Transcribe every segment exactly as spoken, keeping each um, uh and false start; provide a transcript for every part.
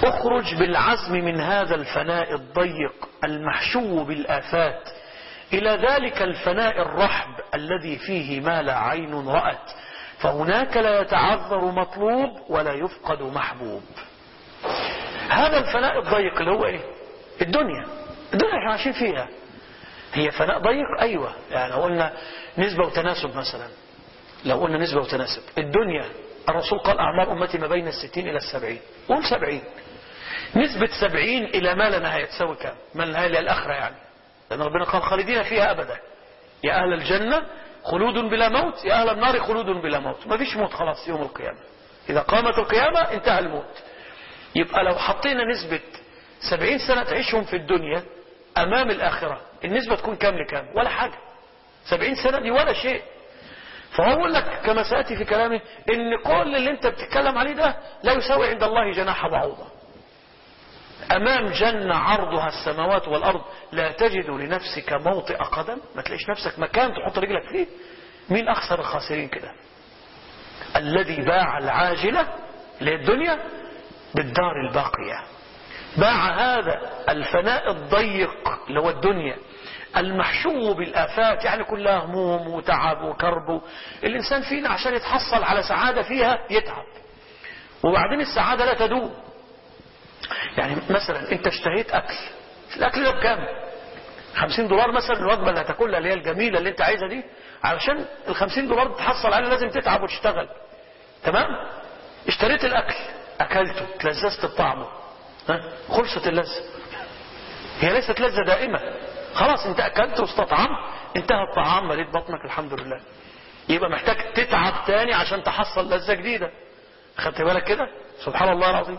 اخرج بالعزم من هذا الفناء الضيق المحشو بالآفات إلى ذلك الفناء الرحب الذي فيه ما لا عين رأت، فهناك لا يتعذر مطلوب ولا يفقد محبوب. هذا الفناء الضيق اللي هو ايه؟ الدنيا. الدنيا احنا عايشين فيها هي فناء ضيق. ايوه، يعني لو قلنا نسبة وتناسب مثلا، لو قلنا نسبة وتناسب الدنيا، الرسول قال أعمار أمتي ما بين الستين إلى السبعين، قول سبعين، نسبة سبعين إلى ما لا نهاية تساوي كام؟ ما لا نهاية للآخرة يعني، لأن ربنا قال خالدين فيها أبدا. يا أهل الجنة خلود بلا موت، يا أهل النار خلود بلا موت. ما فيش موت خلاص يوم القيامة، إذا قامت القيامة انتهى الموت. يبقى لو حطينا نسبة سبعين سنة تعيشهم في الدنيا أمام الآخرة، النسبة تكون كام لكام؟ ولا حاجة. سبعين سنة دي ولا شيء. فهو يقول لك كما سأتي في كلامه إن كل اللي انت بتتكلم عليه ده لا يساوي عند الله جناح بعوضة. أمام جنة عرضها السماوات والأرض لا تجد لنفسك موطئ قدم، ما تلاقيش نفسك مكان تحط رجلك فيه. مين أخسر الخاسرين كده؟ الذي باع العاجلة للدنيا بالدار الباقية، باع هذا الفناء الضيق اللي هو الدنيا المحشو بالآفات، يعني كلها هموم وتعب وكرب. الإنسان فينا عشان يتحصل على سعادة فيها يتعب، وبعدين السعادة لا تدوم. يعني مثلا انت اشتهيت أكل، الأكل ده بكام؟ خمسين دولار مثلا الوجبة اللي هتاكلها اللي هي الجميلة اللي انت عايزها دي، علشان الخمسين دولار تحصل عليها لازم تتعب وتشتغل. تمام؟ اشتريت الأكل، أكلته، تلذذت بطعمه، ها؟ خلصت اللذة. هي ليست لذة دائمة، خلاص انت أكلت واستطعمت، انتهى الطعام، مليت بطنك الحمد لله. يبقى محتاج تتعب تاني عشان تحصل لذة جديدة. خدت بالك كده؟ سبحان الله العظيم.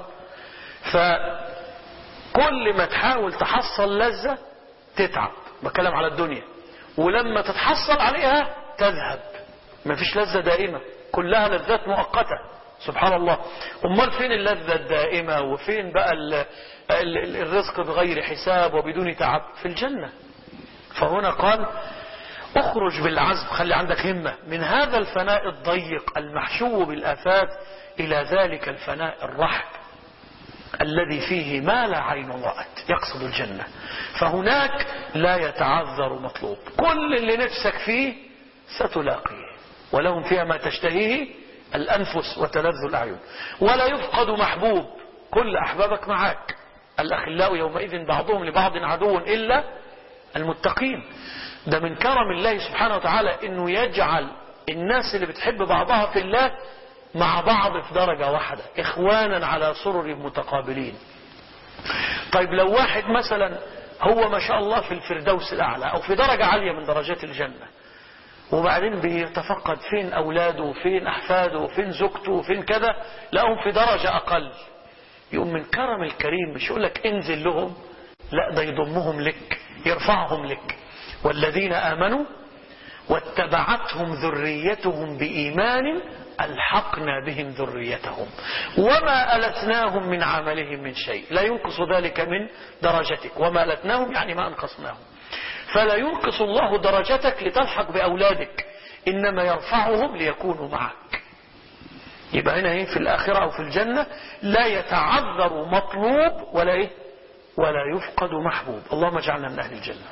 فكل ما تحاول تحصل لذة تتعب، بكلم على الدنيا، ولما تتحصل عليها تذهب. مفيش لذة دائمة، كلها لذات مؤقتة. سبحان الله. امال فين اللذة الدائمة؟ وفين بقى ال ال الرزق بغير حساب وبدون تعب؟ في الجنة. فهنا قال اخرج بالعزم، خلي عندك همة، من هذا الفناء الضيق المحشو بالآفات إلى ذلك الفناء الرحب الذي فيه ما لا عين رأت، يقصد الجنة. فهناك لا يتعذر مطلوب، كل اللي نفسك فيه ستلاقيه، ولهم فيها ما تشتهيه الأنفس وتلذ الأعين، ولا يفقد محبوب، كل أحبابك معك. الأخلاء يومئذ بعضهم لبعض عدو إلا المتقين. ده من كرم الله سبحانه وتعالى إنه يجعل الناس اللي بتحب بعضها في الله مع بعض في درجة واحدة، إخوانا على سرر متقابلين. طيب لو واحد مثلا هو ما شاء الله في الفردوس الأعلى أو في درجة عالية من درجات الجنة، وبعدين بيتفقد فين أولاده وفين أحفاده وفين زوجته وفين كذا، لقهم في درجة أقل، يقوم من كرم الكريم مش يقول لك انزل لهم، لا ده يضمهم لك، يرفعهم لك. والذين آمنوا واتبعتهم ذريتهم بإيمان ألحقنا بهم ذريتهم وما ألتناهم من عملهم من شيء، لا ينقص ذلك من درجتك. وما ألتناهم يعني ما أنقصناهم. فلا ينقص الله درجتك لتلحق بأولادك، إنما يرفعهم ليكونوا معك. يبقى هنا ايه في الآخرة أو في الجنة لا يتعذر مطلوب ولا ايه ولا يفقد محبوب. اللهم اجعلنا من أهل الجنة.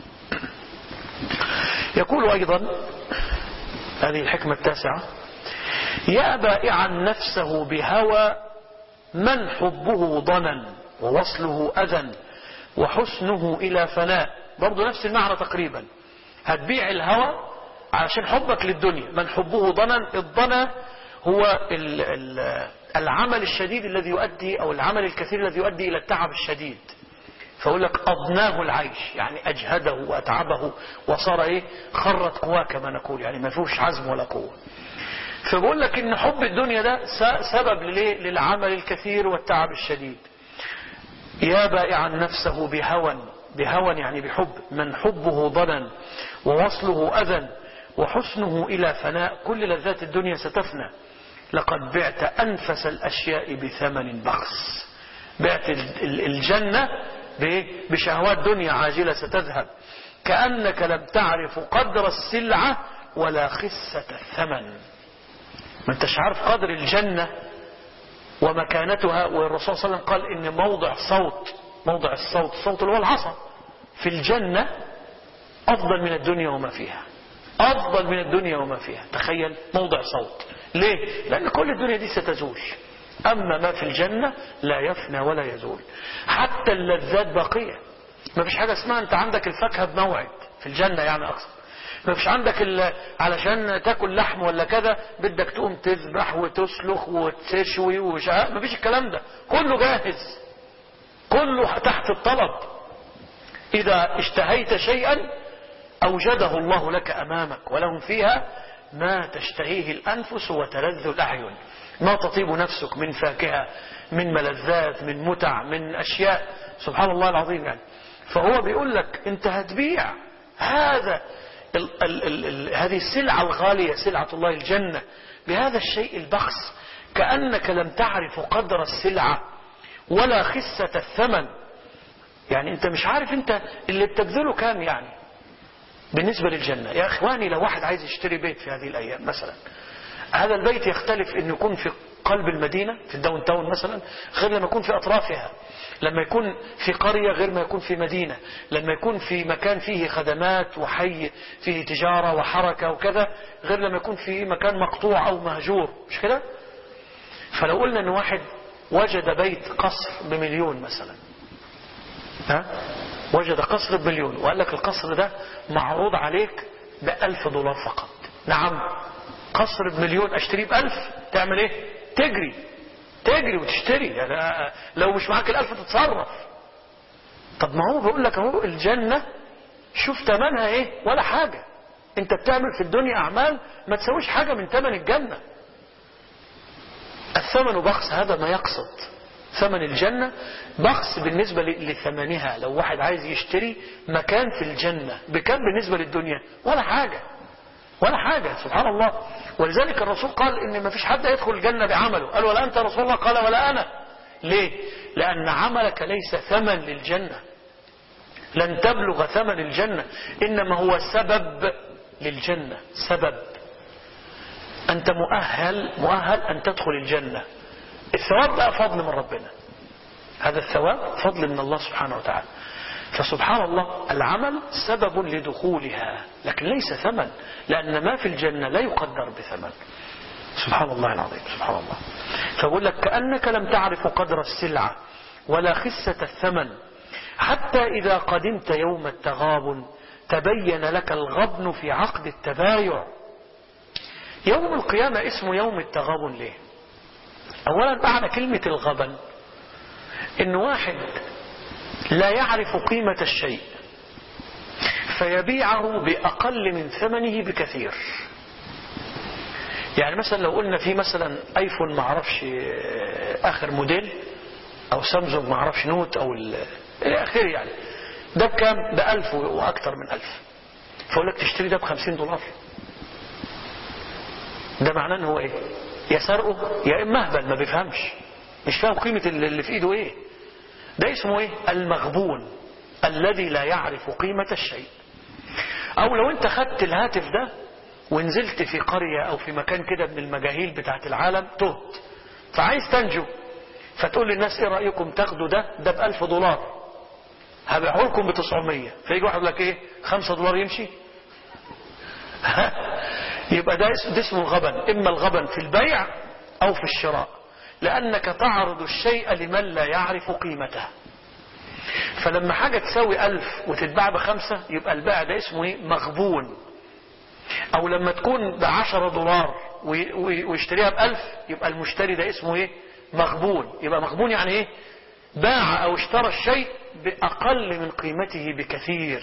يقول أيضا هذه الحكمة التاسعة: يا بائعا نفسه بهوى من حبه ضنا ووصله أذى وحسنه إلى فناء. برضو نفس المعنى تقريبا، هتبيع الهوى عشان حبك للدنيا. من حبه ضنا، الضنا هو ال ال العمل الشديد الذي يؤدي أو العمل الكثير الذي يؤدي إلى التعب الشديد. فأقول لك أضناه العيش، يعني أجهده وأتعبه وصار إيه خرت قواه كما نقول، يعني ما فيهوش عزم ولا قوة. فبقول لك إن حب الدنيا ده سبب للعمل الكثير والتعب الشديد. يا بائعا نفسه بهوى، بهوى يعني بحب، من حبه ضنا ووصله أذى وحسنه إلى فناء. كل لذات الدنيا ستفنى. لقد بعت أنفس الأشياء بثمن بخس. بعت الجنة بشهوات دنيا عاجلة ستذهب، كأنك لم تعرف قدر السلعة ولا خسة الثمن. ما انتش عارف قدر الجنة ومكانتها. والرسول صلى الله عليه وسلم قال إن موضع صوت موضع الصوت الصوت اللي هو العصا في الجنة أفضل من الدنيا وما فيها، أفضل من الدنيا وما فيها. تخيل موضع صوت. ليه؟ لأن كل الدنيا دي ستزول، أما ما في الجنة لا يفنى ولا يزول. حتى اللذات باقية. ما فيش حاجة اسمها أنت عندك الفاكهة بموعد في الجنة، يعني أقصد ما فيش عندك علشان تاكل لحم ولا كذا بدك تقوم تذبح وتسلخ وتشوي وشاء. ما فيش الكلام ده، كله جاهز، كله تحت الطلب. إذا اشتهيت شيئا أوجده الله لك أمامك، ولهم فيها ما تشتهيه الأنفس وتلذ الأعين. ما تطيب نفسك من فاكهة، من ملذات، من متع، من أشياء، سبحان الله العظيم يعني. فهو بيقول لك أنت هتبيع هذا ال ال ال ال هذه السلعة الغالية، سلعة الله الجنة، بهذا الشيء البخس، كأنك لم تعرف قدر السلعة ولا خسة الثمن. يعني أنت مش عارف أنت اللي بتبذله كام يعني بالنسبة للجنة. يا إخواني، لو واحد عايز يشتري بيت في هذه الأيام مثلا، هذا البيت يختلف إنه يكون في قلب المدينة في الداون تاون مثلا غير لما يكون في أطرافها، لما يكون في قرية غير ما يكون في مدينة، لما يكون في مكان فيه خدمات وحي فيه تجارة وحركة وكذا غير لما يكون في مكان مقطوع أو مهجور، مش كده؟ فلو قلنا إن واحد وجد بيت قصر بمليون مثلا، ها؟ وجد قصر بمليون وقال لك القصر ده معروض عليك بألف دولار فقط. نعم، قصر بمليون اشتريه بألف، تعمل ايه؟ تجري تجري وتشتري. يعني لو مش معاك الألف تتصرف. طب ما هو بيقول لك اهو الجنة شوف ثمنها ايه؟ ولا حاجة. انت بتعمل في الدنيا اعمال ما تسويش حاجة من ثمن الجنة. الثمن بخس، هذا ما يقصد. ثمن الجنة بخس بالنسبة لثمنها. لو واحد عايز يشتري مكان في الجنة بكم بالنسبة للدنيا؟ ولا حاجة، ولا حاجة، سبحان الله. ولذلك الرسول قال إن ما فيش حد يدخل الجنة بعمله. قال ولا أنت رسول الله؟ قال ولا أنا. ليه؟ لأن عملك ليس ثمن للجنة، لن تبلغ ثمن الجنة، إنما هو سبب للجنة. سبب. أنت مؤهل مؤهل أن تدخل الجنة. الثواب بقى فضل من ربنا، هذا الثواب فضل من الله سبحانه وتعالى. فسبحان الله العمل سبب لدخولها لكن ليس ثمن، لأن ما في الجنة لا يقدر بثمن. سبحان الله العظيم، سبحان الله. فأقول لك كأنك لم تعرف قدر السلعة ولا خسة الثمن، حتى إذا قدمت يوم التغابن تبين لك الغبن في عقد التبايع. يوم القيامة اسمه يوم التغابن ليه؟ أولا معنى كلمة الغبن إن واحد لا يعرف قيمة الشيء فيبيعه بأقل من ثمنه بكثير. يعني مثلا لو قلنا في مثلا ايفون معرفش اخر موديل او سامسونج معرفش نوت او الى اخره، يعني ده بكام؟ بألف واكثر من ألف، فأقول لك تشتري ده بخمسين دولار. ده معناه ان هو ايه؟ يا سرقه يا اما اهبل ما بيفهمش، مش فاهم قيمة اللي في ايده ايه. ده اسمه ايه؟ المغبون، الذي لا يعرف قيمة الشيء. او لو انت خدت الهاتف ده ونزلت في قرية او في مكان كده من المجاهيل بتاعت العالم تهت، فعايز تنجو، فتقول للناس ايه رأيكم تاخدوا ده ده بألف دولار هبيعه لكم بتسعمية، فيجي واحد لك ايه خمسة دولار يمشي. يبقى ده اسمه الغبن، اما الغبن في البيع او في الشراء، لانك تعرض الشيء لمن لا يعرف قيمته. فلما حاجة تساوي ألف وتتباع بخمسة يبقى البائع ده اسمه ايه؟ مغبون. او لما تكون بعشرة دولار ويشتريها بألف يبقى المشتري ده اسمه ايه؟ مغبون. يبقى مغبون يعني ايه؟ باع او اشترى الشيء بأقل من قيمته بكثير.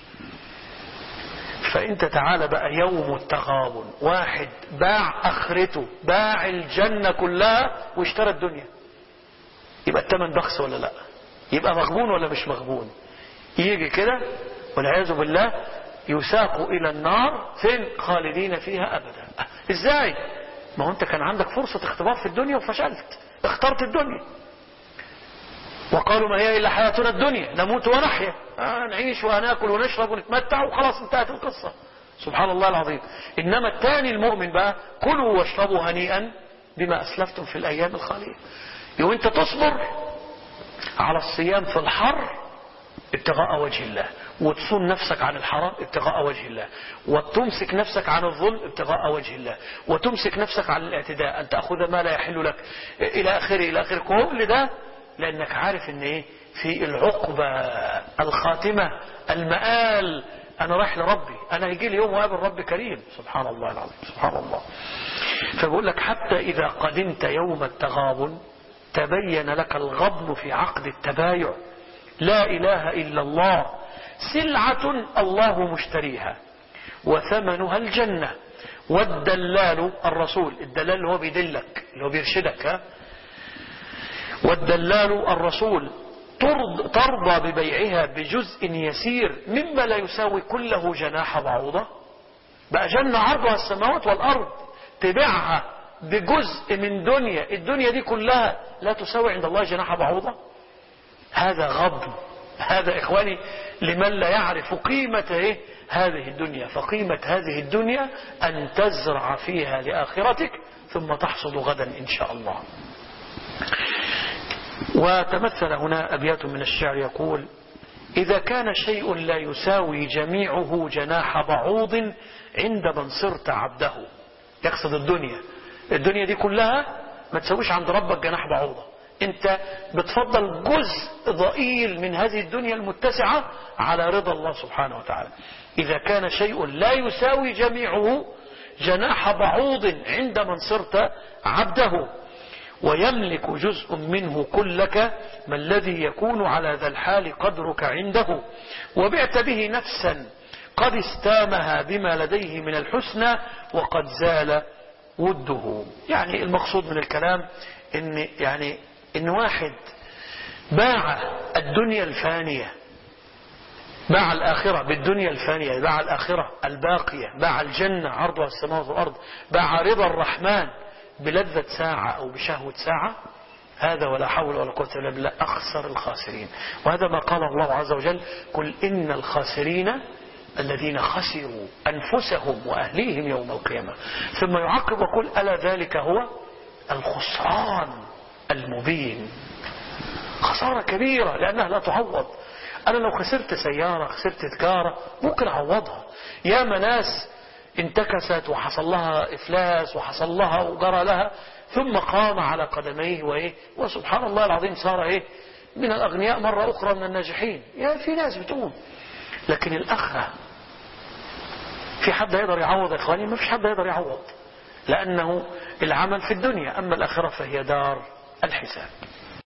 فانت تعالى بقى يوم التغابن، واحد باع اخرته، باع الجنة كلها واشترى الدنيا، يبقى الثمن بخس ولا لا؟ يبقى مغبون ولا مش مغبون؟ يجي كده والعياذ بالله يساق الى النار، فين؟ خالدين فيها ابدا. ازاي؟ ما هو انت كان عندك فرصة اختبار في الدنيا وفشلت، اخترت الدنيا. وقالوا ما هي الا حياتنا الدنيا نموت ونحيا، آه نعيش وناكل ونشرب ونتمتع وخلاص انتهت القصة. سبحان الله العظيم. انما الثاني المؤمن بقى كلوا واشربوا هنيئا بما أسلفتم في الأيام الخالية. يوم أنت تصبر على الصيام في الحر ابتغاء وجه الله، وتصون نفسك عن الحرام ابتغاء وجه الله، وتمسك نفسك عن الظلم ابتغاء وجه الله، وتمسك نفسك عن الاعتداء، أن تأخذ ما لا يحل لك إلى آخره إلى آخره. كل ده لأنك عارف أن إيه في العقبة الخاتمة المآل، أنا رايح لربي، أنا هيجي لي يوم وقابل ربي كريم. سبحان الله العظيم، سبحان الله. فبقول لك حتى إذا قدمت يوم التغابن تبين لك الغبن في عقد التبايع. لا إله إلا الله سلعة الله مشتريها وثمنها الجنة، والدلال الرسول، الدلال اللي هو بيدلك اللي هو بيرشدك، ها؟ والدلال الرسول ترضى ببيعها بجزء يسير مما لا يساوي كله جناح بعوضة. بقى جنة عرضها السماوات والأرض تبيعها بجزء من دنيا، الدنيا دي كلها لا تساوي عند الله جناح بعوضة. هذا غبن، هذا إخواني لمن لا يعرف قيمة إيه هذه الدنيا. فقيمة هذه الدنيا أن تزرع فيها لآخرتك ثم تحصد غدا إن شاء الله. وتمثل هنا أبيات من الشعر يقول: إذا كان شيء لا يساوي جميعه جناح بعوض عند من صرت عبده. يقصد الدنيا، الدنيا دي كلها ما تسويش عند ربك جناح بعوضة، انت بتفضل جزء ضئيل من هذه الدنيا المتسعة على رضا الله سبحانه وتعالى. إذا كان شيء لا يساوي جميعه جناح بعوض عند من صرت عبده، ويملك جزء منه كلك، ما الذي يكون على ذا الحال قدرك عنده، وبعت به نفسا قد استامها بما لديه من الحسنى وقد زال وده. يعني المقصود من الكلام ان يعني ان واحد باع الدنيا الفانية، باع الآخرة بالدنيا الفانية، باع الآخرة الباقية، باع الجنة عرضها السماوات والأرض، باع رضا الرحمن بلذة ساعة أو بشهوة ساعة، هذا ولا حول ولا قوة إلا بالله أخسر الخاسرين. وهذا ما قال الله عز وجل: قل إن الخاسرين الذين خسروا أنفسهم وأهليهم يوم القيامة. ثم يعقب وقل: ألا ذلك هو الخسران المبين. خسارة كبيرة لأنها لا تعوض. أنا لو خسرت سيارة، خسرت تجارة، ممكن أعوضها. يا ناس انتكست وحصل لها إفلاس وحصل لها وجرى لها ثم قام على قدميه وإيه وسبحان الله العظيم صار إيه من الأغنياء مرة أخرى من الناجحين. يا في ناس بتقوم. لكن الآخرة في حد يقدر يعوض يا إخواني؟ ما فيش حد يقدر يعوض، لأنه العمل في الدنيا، أما الآخرة فهي دار الحساب.